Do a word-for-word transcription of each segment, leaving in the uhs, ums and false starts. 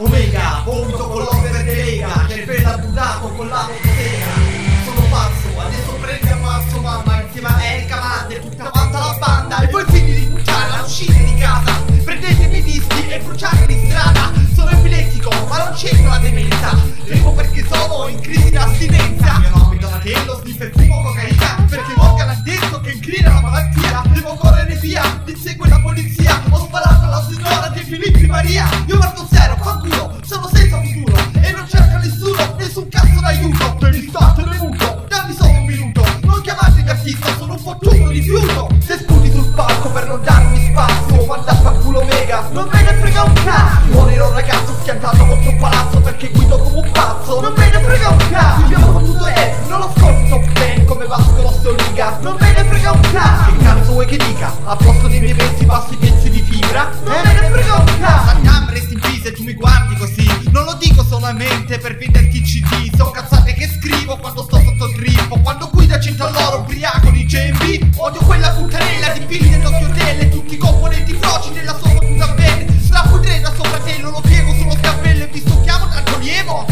Omega, vomito con l'opera di Lega, cervello buttato con la bottega. Sono pazzo, adesso prendi a mazzo mamma insieme a Erika Madde, tutta quanta la banda. E voi figli di puttana, uscite di casa, prendetemi i dischi e bruciateli in strada. Sono epilettico, ma non c'entro la demenza, bevo perché sono in crisi di astinenza. Mio nome è Donatello, sniffer fumo cocaina, perché Morgan ha detto che incrina la malattia. Devo correre via, mi segue la polizia. Ho sparato alla signora di Filippi Maria. Io guardo zero, fanculo, sono senza futuro e non cerca nessuno, nessun cazzo d'aiuto. Devi startene muto, dammi solo un minuto. Non chiamatemi artista, sono un fottuto rifiuto. Se sputi sul palco per non darmi spazio, manda a culo Mega, non me ne frega un cazzo. Morirò un ragazzo schiantato contro un palazzo perché guido come un pazzo, non me ne frega un cazzo. Abbiamo fottuto e non lo scorso top ten come Vasco Rossi o Liga, non me ne frega un cazzo. Che cazzo vuoi che dica? A posto dei miei pezzi passi pezzi di fibra, non me ne frega un cazzo. Andiamo, resti in peace e tu mi guardi così. Non lo dico solamente per venderti il C D. Sono cazzate che scrivo quando sto sotto il grifo, quando guido accento all'oro ubriaco di J B. Odio quella puttanella di pili nell'occhio delle, tutti i componenti froci della sua fottuta bene. Strappo il da suo fratello, lo piego sullo scappello e vi stocchiamo tanto lievo.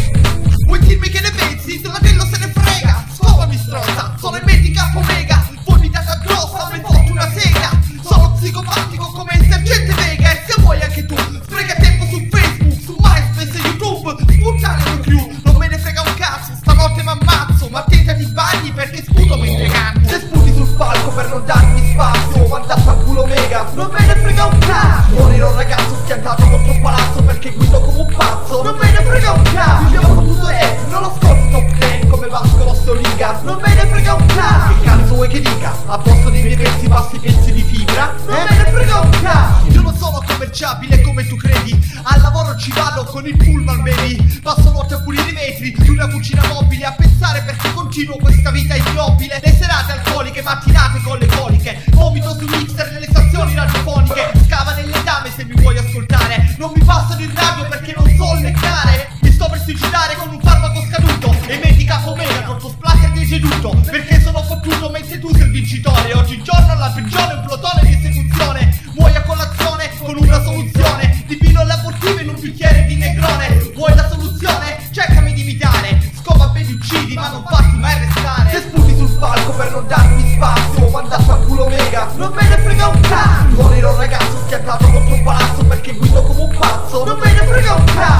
Vuoi dirmi che ne pensi? Donatello se ne frega. Scopami stronza, sono in mente capo Mega. Vomitata grossa, mi fotto una sega. Sono psicopatico come il sergente Vega. E se vuoi anche tu, spreca tempo su Facebook, su MySpace e YouTube. Sputtane con crew, non me ne frega un cazzo. Stanotte m'ammazzo, ma attenta ti bagni perché sputo mentre canto. Se sputi sul palco per non darmi spazio, manda a culo Mega, non me ne frega un cazzo. Morirò un ragazzo schiantato contro un palazzo perché guido come un pazzo, non me ne frega un cazzo. Abbiamo fottuto e non lo scorso top ten come Vasco Rossi o Liga, non me ne frega un cazzo. Che cazzo vuoi che dica? A posto dei miei pezzi passi pezzi di fibra, non me ne frega un cazzo. Io non sono commerciabile come tu credi, al lavoro ci vado con il pullman baby. Passo notte a pulire i vetri di una cucina mobile, a pensare perché continuo questa vita ignobile. Le serate alcoliche, mattinate con le coliche, vomito su mixer nelle stazioni radiofoniche. Scava nelle dame se mi vuoi ascoltare, non mi passano il radio perché non so leccare. Mi sto per suicidare con un farmaco scaduto e metti capo Mega contro splatter deceduto, perché sono fottuto mentre tu sei il vincitore. Oggigiorno alla prigione un plotone di esecuzione, muoio a colazione con una soluzione di pillole abortive in un bicchiere di negrone. Vuoi la soluzione? Cercami di imitare, scopa bene uccidi ma non farti mai restare. Se sputi sul palco per non darmi spazio, manda a culo Mega, non me ne frega un cazzo. Morirò un ragazzo schiantato contro un palazzo perché guido come un pazzo, non me ne frega un cazzo.